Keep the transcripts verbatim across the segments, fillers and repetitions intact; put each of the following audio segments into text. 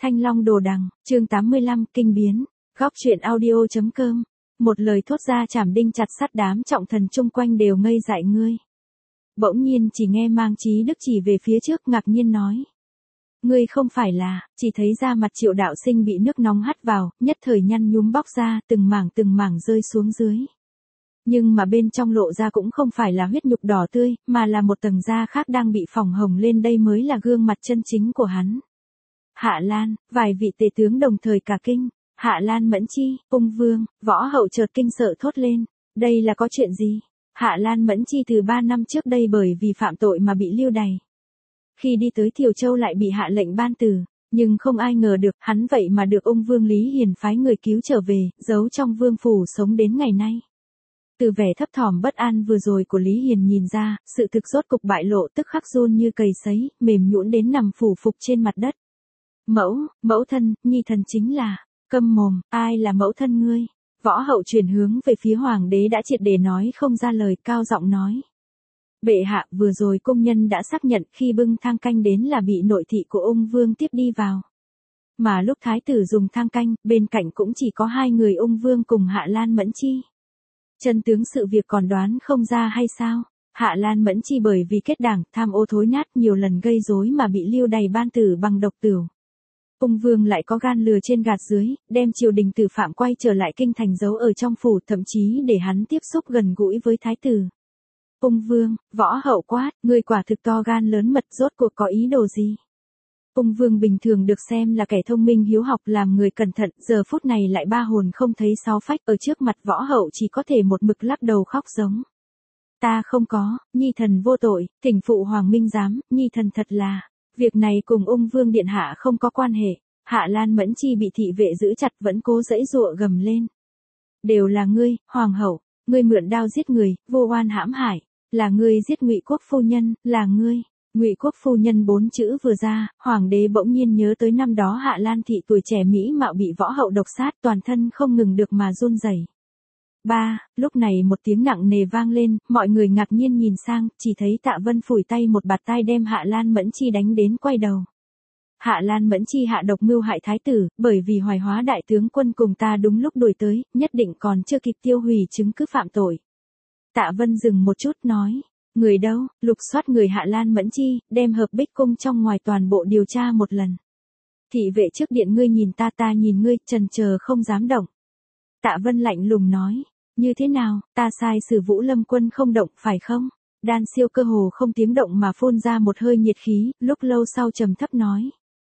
Thanh Long Đồ Đằng, chương tám mươi lăm, kinh biến. Góc truyện audio.com. Một lời thốt ra chảm đinh chặt sắt, đám trọng thần chung quanh đều ngây dại ngươi. Bỗng nhiên chỉ nghe Mang Chí Đức chỉ về phía trước, ngạc nhiên nói: Ngươi không phải là? Chỉ thấy da mặt Triệu đạo sinh bị nước nóng hắt vào, nhất thời nhăn nhúm bóc ra, từng mảng từng mảng rơi xuống dưới. Nhưng mà bên trong lộ ra cũng không phải là huyết nhục đỏ tươi, mà là một tầng da khác đang bị phỏng hồng lên, đây mới là gương mặt chân chính của hắn. Hạ Lan, vài vị tể tướng đồng thời cả kinh. Hạ Lan Mẫn Chi, Ung Vương, Võ Hậu chợt kinh sợ thốt lên. Đây là có chuyện gì? Hạ Lan Mẫn Chi từ ba năm trước đây bởi vì phạm tội mà bị lưu đày. Khi đi tới Thiều Châu lại bị hạ lệnh ban tử, nhưng không ai ngờ được hắn vậy mà được Ung Vương Lý Hiền phái người cứu trở về, giấu trong vương phủ sống đến ngày nay. Từ vẻ thấp thỏm bất an vừa rồi của Lý Hiền nhìn ra, sự thực rốt cục bại lộ, tức khắc run như cầy sấy, mềm nhũn đến nằm phủ phục trên mặt đất. Mẫu, mẫu thân, nhi thần chính là, câm mồm, ai là mẫu thân ngươi? Võ Hậu chuyển hướng về phía hoàng đế đã triệt để nói không ra lời, cao giọng nói. Bệ hạ, vừa rồi công nhân đã xác nhận khi bưng thang canh đến là bị nội thị của Ung Vương tiếp đi vào. Mà lúc thái tử dùng thang canh, bên cạnh cũng chỉ có hai người Ung Vương cùng Hạ Lan Mẫn Chi. Chân tướng sự việc còn đoán không ra hay sao? Hạ Lan Mẫn Chi bởi vì kết đảng, tham ô thối nát nhiều lần gây rối mà bị lưu đày ban tử bằng độc tửu. Ung Vương lại có gan lừa trên gạt dưới, đem triều đình tử phạm quay trở lại kinh thành giấu ở trong phủ, thậm chí để hắn tiếp xúc gần gũi với thái tử. Ung Vương, Võ Hậu quát, ngươi quả thực to gan lớn mật, rốt cuộc có ý đồ gì? Ung Vương bình thường được xem là kẻ thông minh hiếu học, làm người cẩn thận, giờ phút này lại ba hồn không thấy sáu phách, ở trước mặt Võ Hậu chỉ có thể một mực lắc đầu khóc giống. Ta không có, nhi thần vô tội, thỉnh phụ hoàng minh giám, nhi thần thật là, việc này cùng Ung Vương điện hạ không có quan hệ. Hạ Lan Mẫn Chi bị thị vệ giữ chặt vẫn cố giãy giụa gầm lên. Đều là ngươi, hoàng hậu, ngươi mượn đao giết người, vô oan hãm hại, là ngươi giết Ngụy Quốc phu nhân, là ngươi. Ngụy Quốc phu nhân bốn chữ vừa ra, hoàng đế bỗng nhiên nhớ tới năm đó Hạ Lan thị tuổi trẻ mỹ mạo bị Võ Hậu độc sát, toàn thân không ngừng được mà run rẩy. Ba, lúc này một tiếng nặng nề vang lên, mọi người ngạc nhiên nhìn sang, chỉ thấy Tạ Vân phủi tay một bạt tai đem Hạ Lan Mẫn Chi đánh đến quay đầu. Hạ Lan Mẫn Chi hạ độc mưu hại thái tử, bởi vì Hoài Hóa đại tướng quân cùng ta đúng lúc đuổi tới, nhất định còn chưa kịp tiêu hủy chứng cứ phạm tội. Tạ Vân dừng một chút nói. Người đâu? Lục soát người Hạ Lan Mẫn Chi, đem Hợp Bích Cung trong ngoài toàn bộ điều tra một lần. Thị vệ trước điện, ngươi nhìn ta, ta nhìn ngươi, chần chờ không dám động. Tạ Vân lạnh lùng nói. Như thế nào, ta sai sử Vũ Lâm quân không động, phải không? Đan Siêu cơ hồ không tiếng động mà phun ra một hơi nhiệt khí, lúc lâu sau trầm thấp nói.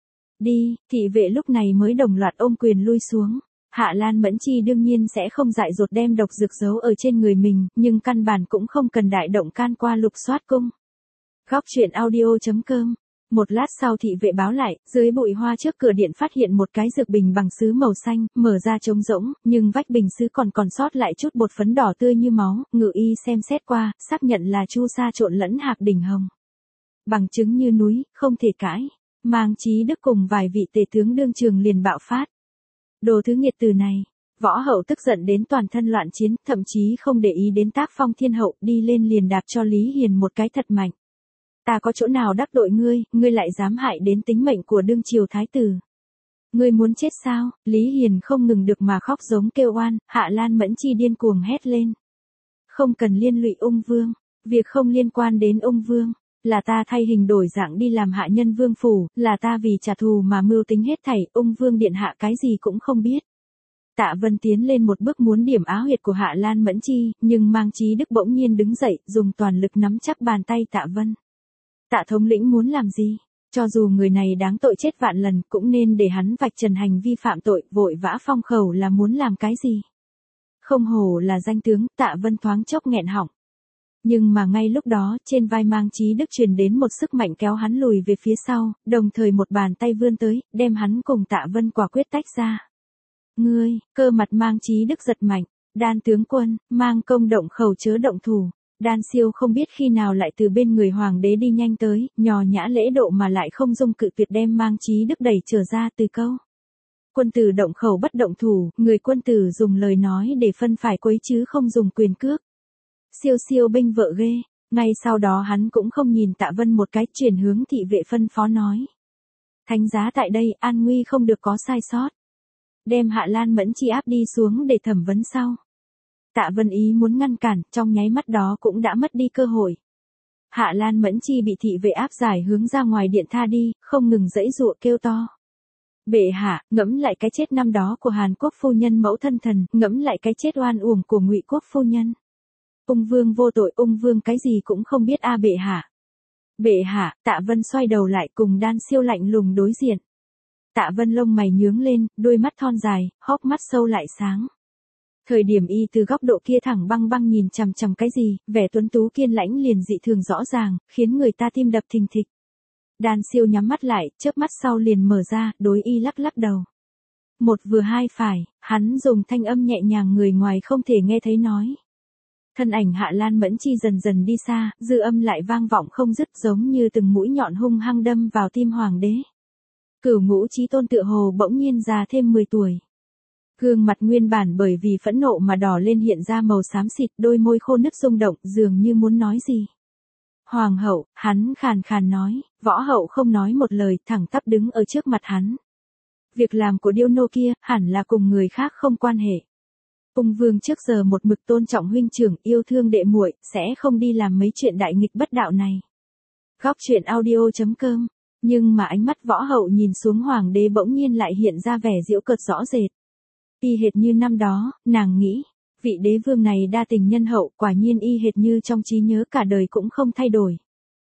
Đi, thị vệ lúc này mới đồng loạt ôm quyền lui xuống. Hạ Lan Mẫn Chi đương nhiên sẽ không dại dột đem độc dược giấu ở trên người mình, nhưng căn bản cũng không cần đại động can qua lục soát cung. Góc truyện audio.com. Một lát sau thị vệ báo lại, dưới bụi hoa trước cửa điện phát hiện một cái dược bình bằng sứ màu xanh, mở ra trống rỗng, nhưng vách bình sứ còn còn sót lại chút bột phấn đỏ tươi như máu, ngự y xem xét qua, xác nhận là chu sa trộn lẫn hạc đỉnh hồng. Bằng chứng như núi, không thể cãi. Mang Chí Đức cùng vài vị tể tướng đương trường liền bạo phát. Đồ thứ nghiệt từ này, Võ Hậu tức giận đến toàn thân loạn chiến, thậm chí không để ý đến tác phong thiên hậu, đi lên liền đạp cho Lý Hiền một cái thật mạnh. Ta có chỗ nào đắc tội ngươi, ngươi lại dám hại đến tính mệnh của đương triều thái tử. Ngươi muốn chết sao? Lý Hiền không ngừng được mà khóc giống kêu oan, Hạ Lan Mẫn Chi điên cuồng hét lên. Không cần liên lụy Ung Vương, việc không liên quan đến Ung Vương. Là ta thay hình đổi dạng đi làm hạ nhân vương phủ, là ta vì trả thù mà mưu tính hết thảy, Ung Vương điện hạ cái gì cũng không biết. Tạ Vân tiến lên một bước muốn điểm á huyệt của Hạ Lan Mẫn Chi, nhưng Mang Chí Đức bỗng nhiên đứng dậy, dùng toàn lực nắm chắc bàn tay Tạ Vân. Tạ thống lĩnh muốn làm gì? Cho dù người này đáng tội chết vạn lần, cũng nên để hắn vạch trần hành vi phạm tội, vội vã phong khẩu là muốn làm cái gì? Không hổ là danh tướng, Tạ Vân thoáng chốc nghẹn họng. Nhưng mà ngay lúc đó, trên vai Mang Chí Đức truyền đến một sức mạnh kéo hắn lùi về phía sau, đồng thời một bàn tay vươn tới, đem hắn cùng Tạ Vân quả quyết tách ra. Ngươi, cơ mặt Mang Chí Đức giật mạnh, Đan tướng quân, Mang công động khẩu chớ động thủ. Đan Siêu không biết khi nào lại từ bên người hoàng đế đi nhanh tới, nhò nhã lễ độ mà lại không dung cự tuyệt đem Mang Chí Đức đẩy trở ra từ câu. Quân tử động khẩu bất động thủ, người quân tử dùng lời nói để phân phải quấy chứ không dùng quyền cước. Siêu siêu binh vợ ghê, ngay sau đó hắn cũng không nhìn Tạ Vân một cái, chuyển hướng thị vệ phân phó nói. Thánh giá tại đây, an nguy không được có sai sót. Đem Hạ Lan Mẫn Chi áp đi xuống để thẩm vấn sau. Tạ Vân Ý muốn ngăn cản, trong nháy mắt đó cũng đã mất đi cơ hội. Hạ Lan Mẫn Chi bị thị vệ áp giải hướng ra ngoài điện tha đi, không ngừng giãy giụa kêu to. Bệ hạ, ngẫm lại cái chết năm đó của Hàn Quốc phu nhân mẫu thân thần, ngẫm lại cái chết oan uổng của Ngụy Quốc phu nhân. Ung Vương vô tội, Ung Vương cái gì cũng không biết a bệ hạ. Bệ hạ, Tạ Vân xoay đầu lại cùng Đan Siêu lạnh lùng đối diện. Tạ Vân lông mày nhướng lên, đôi mắt thon dài, hốc mắt sâu lại sáng. Thời điểm y từ góc độ kia thẳng băng băng nhìn chằm chằm cái gì, vẻ tuấn tú kiên lãnh liền dị thường rõ ràng, khiến người ta tim đập thình thịch. Đan Siêu nhắm mắt lại, chớp mắt sau liền mở ra, đối y lắc lắc đầu. Một vừa hai phải, hắn dùng thanh âm nhẹ nhàng người ngoài không thể nghe thấy nói. Thân ảnh Hạ Lan Mẫn Chi dần dần đi xa, dư âm lại vang vọng không dứt giống như từng mũi nhọn hung hăng đâm vào tim hoàng đế. Cửu Ngũ Chí Tôn tựa hồ bỗng nhiên già thêm mười tuổi. Gương mặt nguyên bản bởi vì phẫn nộ mà đỏ lên hiện ra màu xám xịt, đôi môi khô nứt rung động, dường như muốn nói gì. Hoàng hậu, hắn khàn khàn nói, võ hậu không nói một lời, thẳng tắp đứng ở trước mặt hắn. Việc làm của điêu nô kia, hẳn là cùng người khác không quan hệ. Ung Vương trước giờ một mực tôn trọng huynh trưởng, yêu thương đệ muội, sẽ không đi làm mấy chuyện đại nghịch bất đạo này. Góc truyện audio chấm com. Nhưng mà ánh mắt võ hậu nhìn xuống hoàng đế bỗng nhiên lại hiện ra vẻ giễu cợt rõ rệt. Y hệt như năm đó, nàng nghĩ, vị đế vương này đa tình nhân hậu, quả nhiên y hệt như trong trí nhớ cả đời cũng không thay đổi.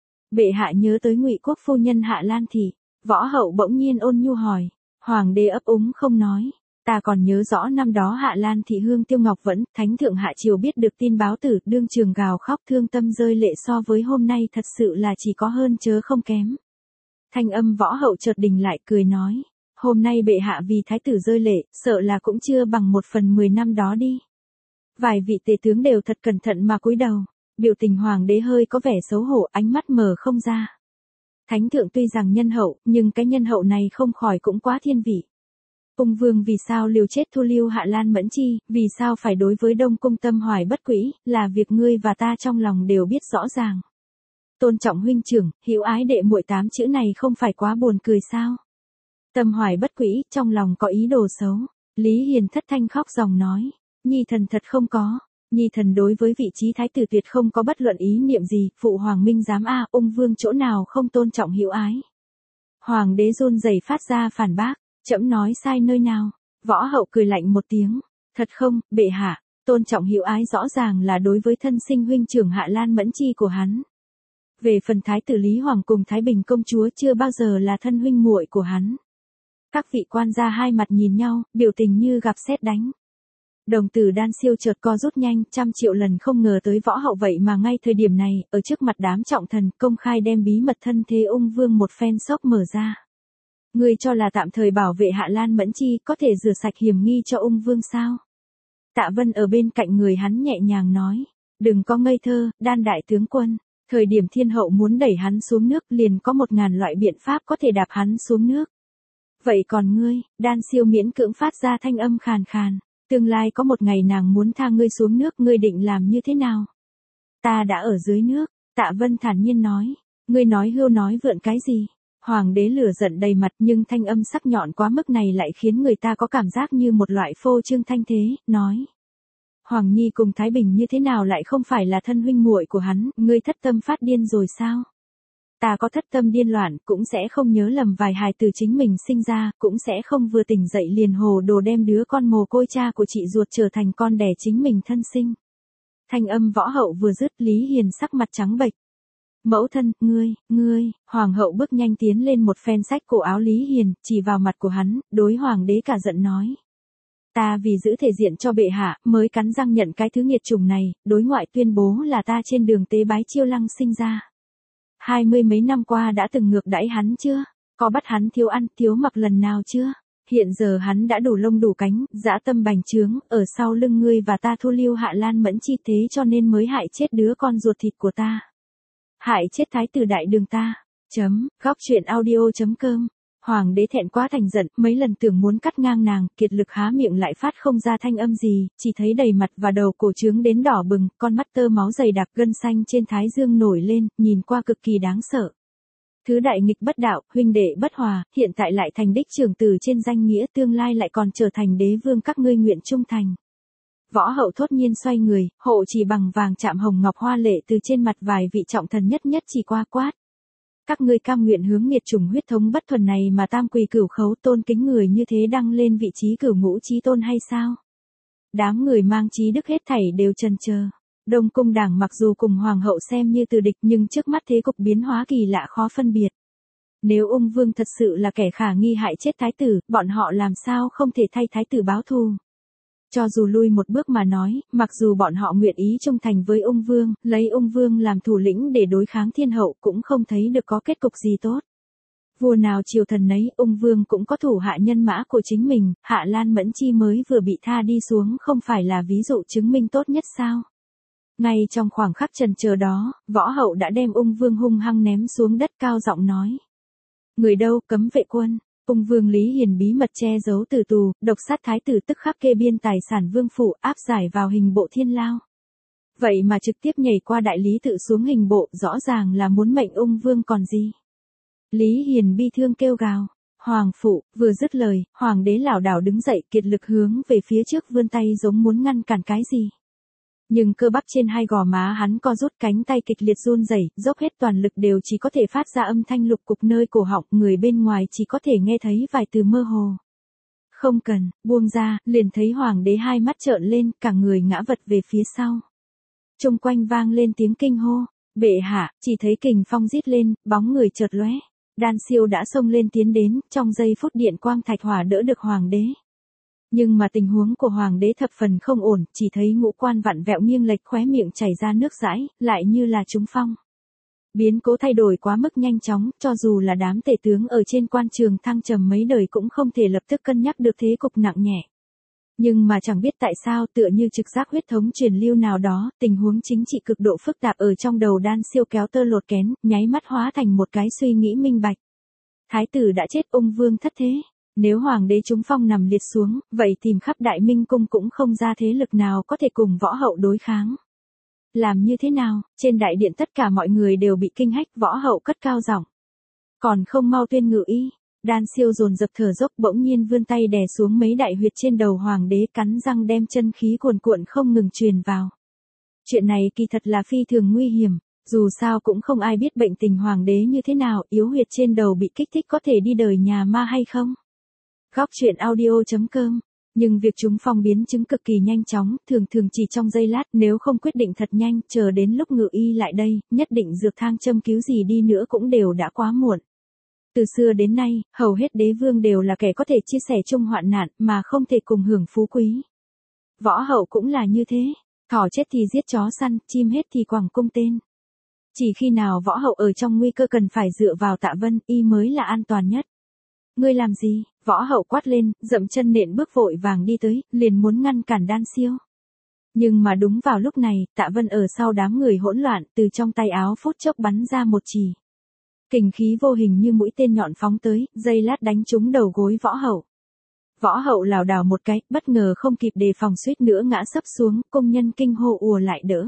Bệ hạ nhớ tới Ngụy Quốc phu nhân Hạ Lan Thị, võ hậu bỗng nhiên ôn nhu hỏi, hoàng đế ấp úng không nói, ta còn nhớ rõ năm đó Hạ Lan Thị hương tiêu ngọc vẫn, thánh thượng hạ triều biết được tin báo tử, đương trường gào khóc thương tâm rơi lệ so với hôm nay thật sự là chỉ có hơn chớ không kém. Thanh âm võ hậu chợt đình lại cười nói, hôm nay bệ hạ vì thái tử rơi lệ, sợ là cũng chưa bằng một phần mười năm đó đi. Vài vị tể tướng đều thật cẩn thận mà cúi đầu, biểu tình hoàng đế hơi có vẻ xấu hổ, ánh mắt mờ không ra. Thánh thượng tuy rằng nhân hậu, nhưng cái nhân hậu này không khỏi cũng quá thiên vị. Ung Vương vì sao liều chết thu lưu Hạ Lan Mẫn Chi, vì sao phải đối với Đông Cung tâm hoài bất quỹ, là việc ngươi và ta trong lòng đều biết rõ ràng. Tôn trọng huynh trưởng, hữu ái đệ muội tám chữ này không phải quá buồn cười sao? Tâm hoài bất quỹ, trong lòng có ý đồ xấu. Lý Hiền thất thanh khóc ròng nói, nhi thần thật không có, nhi thần đối với vị trí thái tử tuyệt không có bất luận ý niệm gì, phụ hoàng minh giám a, Ung Vương chỗ nào không tôn trọng hữu ái. Hoàng đế run rẩy phát ra phản bác, trẫm nói sai nơi nào? Võ hậu cười lạnh một tiếng, thật không, bệ hạ, tôn trọng hữu ái rõ ràng là đối với thân sinh huynh trưởng Hạ Lan Mẫn Chi của hắn. Về phần thái tử Lý Hoàng cùng Thái Bình công chúa chưa bao giờ là thân huynh muội của hắn. Các vị quan gia hai mặt nhìn nhau, biểu tình như gặp sét đánh. Đồng tử Đan Siêu chợt co rút nhanh, trăm triệu lần không ngờ tới võ hậu vậy mà ngay thời điểm này, ở trước mặt đám trọng thần, công khai đem bí mật thân thế Ung Vương một phen sốc mở ra. Ngươi cho là tạm thời bảo vệ Hạ Lan Mẫn Chi có thể rửa sạch hiểm nghi cho Ung Vương sao? Tạ Vân ở bên cạnh người hắn nhẹ nhàng nói, đừng có ngây thơ, Đan đại tướng quân. Thời điểm thiên hậu muốn đẩy hắn xuống nước liền có một ngàn loại biện pháp có thể đạp hắn xuống nước. Vậy còn ngươi, Đan Siêu miễn cưỡng phát ra thanh âm khàn khàn, tương lai có một ngày nàng muốn tha ngươi xuống nước, ngươi định làm như thế nào? Ta đã ở dưới nước, Tạ Vân thản nhiên nói, ngươi nói hưu nói vượn cái gì? Hoàng đế lửa giận đầy mặt nhưng thanh âm sắc nhọn quá mức này lại khiến người ta có cảm giác như một loại phô trương thanh thế, nói. Hoàng Nhi cùng Thái Bình như thế nào lại không phải là thân huynh muội của hắn, ngươi thất tâm phát điên rồi sao? Ta có thất tâm điên loạn, cũng sẽ không nhớ lầm vài hài từ chính mình sinh ra, cũng sẽ không vừa tỉnh dậy liền hồ đồ đem đứa con mồ côi cha của chị ruột trở thành con đẻ chính mình thân sinh. Thanh âm võ hậu vừa dứt, Lý Hiền sắc mặt trắng bệch. Mẫu thân, ngươi, ngươi, hoàng hậu bước nhanh tiến lên một phen sách cổ áo Lý Hiền, chỉ vào mặt của hắn, đối hoàng đế cả giận nói. Ta vì giữ thể diện cho bệ hạ, mới cắn răng nhận cái thứ nghiệt chủng này, đối ngoại tuyên bố là ta trên đường tế bái Chiêu Lăng sinh ra. Hai mươi mấy năm qua đã từng ngược đãi hắn chưa? Có bắt hắn thiếu ăn, thiếu mặc lần nào chưa? Hiện giờ hắn đã đủ lông đủ cánh, dã tâm bành trướng, ở sau lưng ngươi và ta thu lưu Hạ Lan Mẫn Chi thế cho nên mới hại chết đứa con ruột thịt của ta. Hại chết thái tử đại đường ta. Chấm, góc truyện audio chấm com. Hoàng đế thẹn quá thành giận, mấy lần tưởng muốn cắt ngang nàng, kiệt lực há miệng lại phát không ra thanh âm gì, chỉ thấy đầy mặt và đầu cổ trướng đến đỏ bừng, con mắt tơ máu dày đặc, gân xanh trên thái dương nổi lên, nhìn qua cực kỳ đáng sợ. Thứ đại nghịch bất đạo, huynh đệ bất hòa, hiện tại lại thành đích trưởng tử trên danh nghĩa, tương lai lại còn trở thành đế vương, các ngươi nguyện trung thành. Võ hậu thốt nhiên xoay người, hộ chỉ bằng vàng chạm hồng ngọc hoa lệ từ trên mặt vài vị trọng thần nhất nhất chỉ qua quát. Các ngươi cam nguyện hướng nghiệt chủng huyết thống bất thuần này mà tam quỳ cửu khấu tôn kính người như thế đăng lên vị trí cửu ngũ chí tôn hay sao? Đám người mang trí đức hết thảy đều chần chờ. Đông cung đảng mặc dù cùng hoàng hậu xem như từ địch nhưng trước mắt thế cục biến hóa kỳ lạ khó phân biệt. Nếu ung vương thật sự là kẻ khả nghi hại chết thái tử, bọn họ làm sao không thể thay thái tử báo thù? Cho dù lui một bước mà nói, mặc dù bọn họ nguyện ý trung thành với ung vương, lấy ung vương làm thủ lĩnh để đối kháng thiên hậu cũng không thấy được có kết cục gì tốt. Vua nào triều thần nấy, ung vương cũng có thủ hạ nhân mã của chính mình, Hạ Lan Mẫn Chi mới vừa bị tha đi xuống không phải là ví dụ chứng minh tốt nhất sao? Ngay trong khoảng khắc chần chờ đó, võ hậu đã đem ung vương hung hăng ném xuống đất, cao giọng nói. Người đâu, cấm vệ quân. Ung vương Lý Hiền bí mật che giấu tử tù, độc sát thái tử, tức khắc kê biên tài sản vương phủ, áp giải vào hình bộ thiên lao. Vậy mà trực tiếp nhảy qua đại lý tự xuống hình bộ, rõ ràng là muốn mệnh ung vương còn gì. Lý Hiền bi thương kêu gào. Hoàng phụ, vừa dứt lời, hoàng đế lảo đảo đứng dậy, kiệt lực hướng về phía trước vươn tay giống muốn ngăn cản cái gì. Nhưng cơ bắp trên hai gò má hắn co rút, cánh tay kịch liệt run rẩy, dốc hết toàn lực đều chỉ có thể phát ra âm thanh lục cục nơi cổ họng, người bên ngoài chỉ có thể nghe thấy vài từ mơ hồ. Không cần, buông ra, liền thấy hoàng đế hai mắt trợn lên, cả người ngã vật về phía sau. Chung quanh vang lên tiếng kinh hô, bệ hạ, chỉ thấy kình phong rít lên, bóng người chợt lóe. Đan Siêu đã xông lên tiến đến, trong giây phút điện quang thạch hỏa đỡ được hoàng đế. Nhưng mà tình huống của hoàng đế thập phần không ổn, chỉ thấy ngũ quan vặn vẹo nghiêng lệch, khóe miệng chảy ra nước dãi, lại như là trúng phong. Biến cố thay đổi quá mức nhanh chóng, cho dù là đám tể tướng ở trên quan trường thăng trầm mấy đời cũng không thể lập tức cân nhắc được thế cục nặng nhẹ. Nhưng mà chẳng biết tại sao, tựa như trực giác huyết thống truyền lưu nào đó, tình huống chính trị cực độ phức tạp ở trong đầu Đan Siêu kéo tơ lột kén, nháy mắt hóa thành một cái suy nghĩ minh bạch. Thái tử đã chết, ung vương thất thế. Nếu hoàng đế trúng phong nằm liệt xuống, vậy tìm khắp Đại Minh cung cũng không ra thế lực nào có thể cùng võ hậu đối kháng. Làm như thế nào? Trên đại điện tất cả mọi người đều bị kinh hách, võ hậu cất cao giọng. Còn không mau tuyên ngự y. Đan Siêu dồn dập thở dốc, bỗng nhiên vươn tay đè xuống mấy đại huyệt trên đầu hoàng đế, cắn răng đem chân khí cuồn cuộn không ngừng truyền vào. Chuyện này kỳ thật là phi thường nguy hiểm, dù sao cũng không ai biết bệnh tình hoàng đế như thế nào, yếu huyệt trên đầu bị kích thích có thể đi đời nhà ma hay không. Góc truyện audio chấm com. Nhưng việc chúng phong biến chứng cực kỳ nhanh chóng, thường thường chỉ trong giây lát, nếu không quyết định thật nhanh, chờ đến lúc ngự y lại đây, nhất định dược thang châm cứu gì đi nữa cũng đều đã quá muộn. Từ xưa đến nay, hầu hết đế vương đều là kẻ có thể chia sẻ chung hoạn nạn, mà không thể cùng hưởng phú quý. Võ hậu cũng là như thế, thỏ chết thì giết chó săn, chim hết thì quẳng cung tên. Chỉ khi nào võ hậu ở trong nguy cơ cần phải dựa vào Tạ Vân, y mới là an toàn nhất. Ngươi làm gì? Võ hậu quát lên, dậm chân nện bước vội vàng đi tới, liền muốn ngăn cản Đan Siêu. Nhưng mà đúng vào lúc này, Tạ Vân ở sau đám người hỗn loạn, từ trong tay áo phút chốc bắn ra một chỉ. Kình khí vô hình như mũi tên nhọn phóng tới, giây lát đánh trúng đầu gối võ hậu. Võ hậu lảo đảo một cái, bất ngờ không kịp đề phòng suýt nữa ngã sấp xuống, công nhân kinh hô ùa lại đỡ.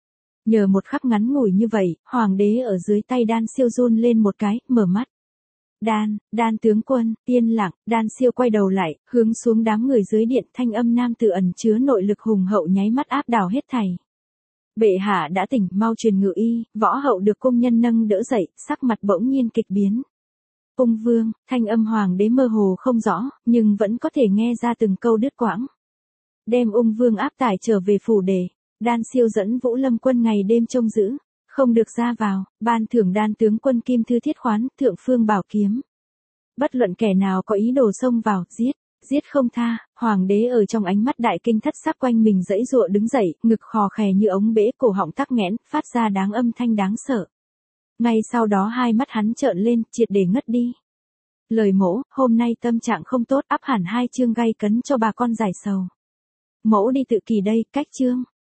Nhờ một khắc ngắn ngủi như vậy, hoàng đế ở dưới tay Đan Siêu run lên một cái, mở mắt. Đan, Đan tướng quân, yên lặng, Đan Siêu quay đầu lại, hướng xuống đám người dưới điện, thanh âm nam tử ẩn chứa nội lực hùng hậu nháy mắt áp đảo hết thảy. Bệ hạ đã tỉnh, mau truyền ngự y. Võ hậu được công nhân nâng đỡ dậy, sắc mặt bỗng nhiên kịch biến. Ung vương, thanh âm hoàng đế mơ hồ không rõ, nhưng vẫn có thể nghe ra từng câu đứt quãng. Đem ung vương áp tải trở về phủ đề. Đan Siêu dẫn Vũ Lâm quân ngày đêm trông giữ, không được ra vào, ban thưởng Đan tướng quân kim thư thiết khoán, thượng phương bảo kiếm. Bất luận kẻ nào có ý đồ xông vào, giết, giết không tha. Hoàng đế ở trong ánh mắt đại kinh thất sắc quanh mình dãy dụa đứng dậy, ngực khò khè như ống bể, cổ họng tắc nghẽn, phát ra đáng âm thanh đáng sợ. Ngay sau đó hai mắt hắn trợn lên, triệt để ngất đi. Lời mẫu, hôm nay tâm trạng không tốt, ắp hẳn hai chương gay cấn cho bà con giải sầu. Mẫu đi tự kỳ đây, cách chương.